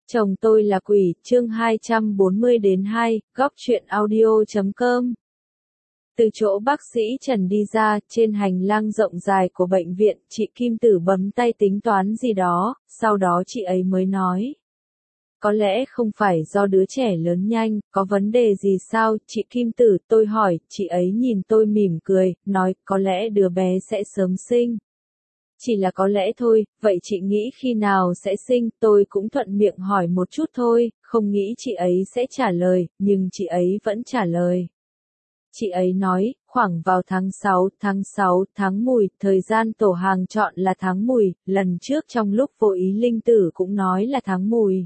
Chồng tôi là quỷ, chương 240-2, góc truyện audio.com. Từ chỗ bác sĩ Trần đi ra, trên hành lang rộng dài của bệnh viện, chị Kim Tử bấm tay tính toán gì đó, sau đó chị ấy mới nói. Có lẽ không phải do đứa trẻ lớn nhanh, có vấn đề gì sao, chị Kim Tử, tôi hỏi, chị ấy nhìn tôi mỉm cười, nói, có lẽ đứa bé sẽ sớm sinh. Chỉ là có lẽ thôi, vậy chị nghĩ khi nào sẽ sinh, tôi cũng thuận miệng hỏi một chút thôi, không nghĩ chị ấy sẽ trả lời, nhưng chị ấy vẫn trả lời. Chị ấy nói, khoảng vào tháng 6, tháng Mùi, thời gian tổ hàng chọn là tháng Mùi, lần trước trong lúc vô ý Linh Tử cũng nói là tháng Mùi.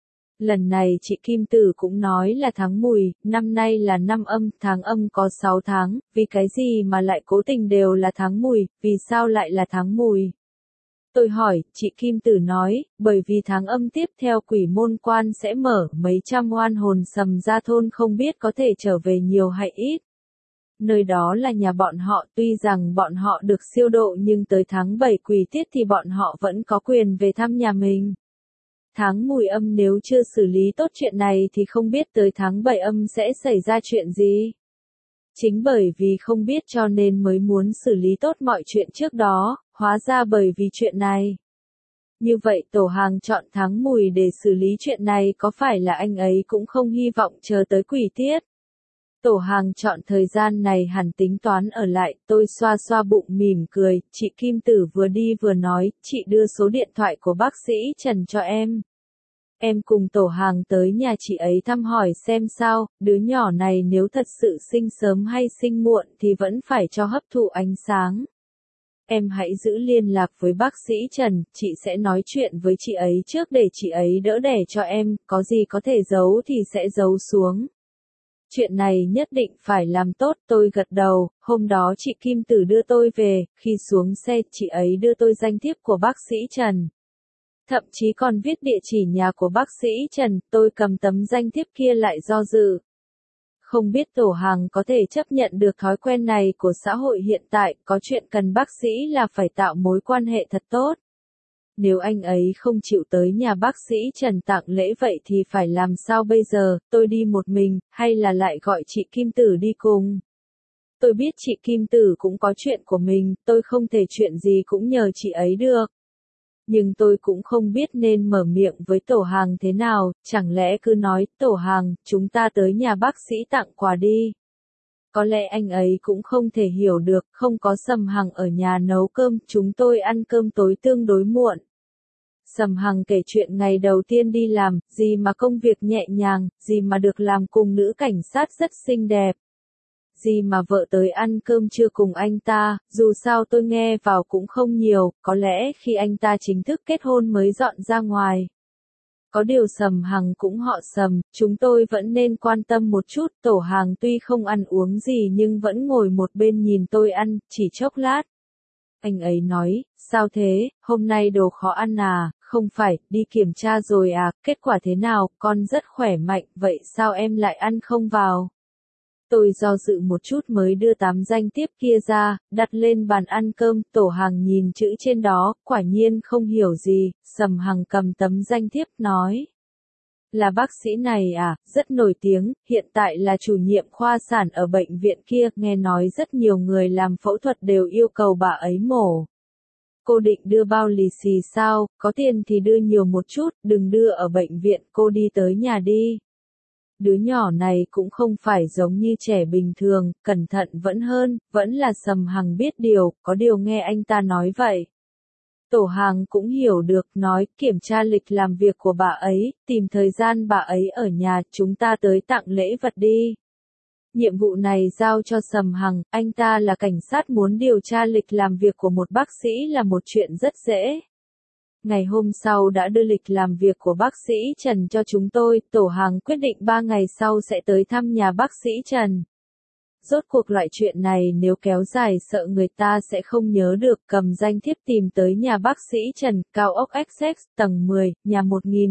Lần này chị Kim Tử cũng nói là tháng Mùi, năm nay là năm Âm, tháng Âm có 6 tháng, vì cái gì mà lại cố tình đều là tháng Mùi, vì sao lại là tháng Mùi? Tôi hỏi, chị Kim Tử nói, bởi vì tháng Âm tiếp theo quỷ môn quan sẽ mở, mấy trăm oan hồn sầm ra thôn không biết có thể trở về nhiều hay ít. Nơi đó là nhà bọn họ, tuy rằng bọn họ được siêu độ nhưng tới tháng 7 quỷ tiết thì bọn họ vẫn có quyền về thăm nhà mình. Tháng Mùi Âm nếu chưa xử lý tốt chuyện này thì không biết tới tháng 7 Âm sẽ xảy ra chuyện gì. Chính bởi vì không biết cho nên mới muốn xử lý tốt mọi chuyện trước đó, hóa ra bởi vì chuyện này. Như vậy tổ hàng chọn tháng Mùi để xử lý chuyện này có phải là anh ấy cũng không hy vọng chờ tới quỷ tiết. Tổ hàng chọn thời gian này hẳn tính toán ở lại, tôi xoa xoa bụng mỉm cười, chị Kim Tử vừa đi vừa nói, chị đưa số điện thoại của bác sĩ Trần cho em. Em cùng tổ hàng tới nhà chị ấy thăm hỏi xem sao, đứa nhỏ này nếu thật sự sinh sớm hay sinh muộn thì vẫn phải cho hấp thụ ánh sáng. Em hãy giữ liên lạc với bác sĩ Trần, chị sẽ nói chuyện với chị ấy trước để chị ấy đỡ đẻ cho em, có gì có thể giấu thì sẽ giấu xuống. Chuyện này nhất định phải làm tốt, tôi gật đầu, hôm đó chị Kim Tử đưa tôi về, khi xuống xe chị ấy đưa tôi danh thiếp của bác sĩ Trần. Thậm chí còn viết địa chỉ nhà của bác sĩ Trần, tôi cầm tấm danh thiếp kia lại do dự. Không biết tổ hàng có thể chấp nhận được thói quen này của xã hội hiện tại, có chuyện cần bác sĩ là phải tạo mối quan hệ thật tốt. Nếu anh ấy không chịu tới nhà bác sĩ Trần tặng lễ vậy thì phải làm sao bây giờ, tôi đi một mình, hay là lại gọi chị Kim Tử đi cùng? Tôi biết chị Kim Tử cũng có chuyện của mình, tôi không thể chuyện gì cũng nhờ chị ấy được. Nhưng tôi cũng không biết nên mở miệng với tổ hàng thế nào, chẳng lẽ cứ nói, tổ hàng, chúng ta tới nhà bác sĩ tặng quà đi. Có lẽ anh ấy cũng không thể hiểu được, không có Sầm Hằng ở nhà nấu cơm, chúng tôi ăn cơm tối tương đối muộn. Sầm Hằng kể chuyện ngày đầu tiên đi làm, gì mà công việc nhẹ nhàng, gì mà được làm cùng nữ cảnh sát rất xinh đẹp. Gì mà vợ tới ăn cơm trưa cùng anh ta, dù sao tôi nghe vào cũng không nhiều, có lẽ khi anh ta chính thức kết hôn mới dọn ra ngoài. Có điều Sầm Hằng cũng họ Sầm, chúng tôi vẫn nên quan tâm một chút, tổ hàng tuy không ăn uống gì nhưng vẫn ngồi một bên nhìn tôi ăn, chỉ chốc lát. Anh ấy nói, sao thế, hôm nay đồ khó ăn à, không phải, đi kiểm tra rồi à, kết quả thế nào, con rất khỏe mạnh, vậy sao em lại ăn không vào? Tôi do dự một chút mới đưa 8 danh thiếp kia ra, đặt lên bàn ăn cơm, tổ hàng nhìn chữ trên đó, quả nhiên không hiểu gì, Sầm Hằng cầm tấm danh thiếp nói. Là bác sĩ này à, rất nổi tiếng, hiện tại là chủ nhiệm khoa sản ở bệnh viện kia, nghe nói rất nhiều người làm phẫu thuật đều yêu cầu bà ấy mổ. Cô định đưa bao lì xì sao, có tiền thì đưa nhiều một chút, đừng đưa ở bệnh viện, cô đi tới nhà đi. Đứa nhỏ này cũng không phải giống như trẻ bình thường, cẩn thận vẫn hơn, vẫn là Sầm Hằng biết điều, có điều nghe anh ta nói vậy. Tổ hàng cũng hiểu được, nói, kiểm tra lịch làm việc của bà ấy, tìm thời gian bà ấy ở nhà, chúng ta tới tặng lễ vật đi. Nhiệm vụ này giao cho Sầm Hằng, anh ta là cảnh sát muốn điều tra lịch làm việc của một bác sĩ là một chuyện rất dễ. Ngày hôm sau đã đưa lịch làm việc của bác sĩ Trần cho chúng tôi, tổ hàng quyết định 3 ngày sau sẽ tới thăm nhà bác sĩ Trần. Rốt cuộc loại chuyện này nếu kéo dài sợ người ta sẽ không nhớ được, cầm danh thiếp tìm tới nhà bác sĩ Trần, cao ốc XX, tầng 10, nhà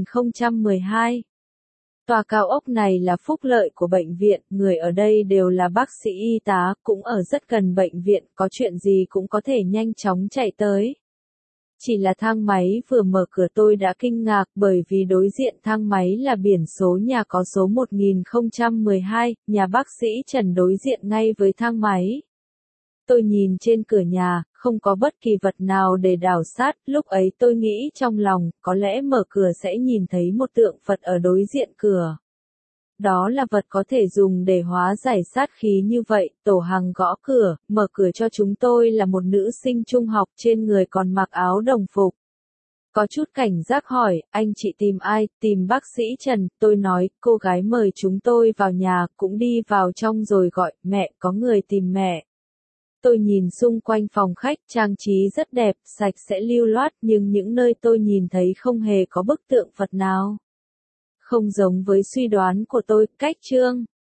1012. Tòa cao ốc này là phúc lợi của bệnh viện, người ở đây đều là bác sĩ y tá, cũng ở rất gần bệnh viện, có chuyện gì cũng có thể nhanh chóng chạy tới. Chỉ là thang máy vừa mở cửa tôi đã kinh ngạc bởi vì đối diện thang máy là biển số nhà có số 1012, nhà bác sĩ Trần đối diện ngay với thang máy. Tôi nhìn trên cửa nhà, không có bất kỳ vật nào để đào sát, lúc ấy tôi nghĩ trong lòng, có lẽ mở cửa sẽ nhìn thấy một tượng Phật ở đối diện cửa. Đó là vật có thể dùng để hóa giải sát khí như vậy, Tổ Hằng gõ cửa, mở cửa cho chúng tôi là một nữ sinh trung học trên người còn mặc áo đồng phục. Có chút cảnh giác hỏi, anh chị tìm ai, tìm bác sĩ Trần, tôi nói, cô gái mời chúng tôi vào nhà, cũng đi vào trong rồi gọi, mẹ, có người tìm mẹ. Tôi nhìn xung quanh phòng khách, trang trí rất đẹp, sạch sẽ lưu loát, nhưng những nơi tôi nhìn thấy không hề có bức tượng Phật nào. Không giống với suy đoán của tôi, cách chương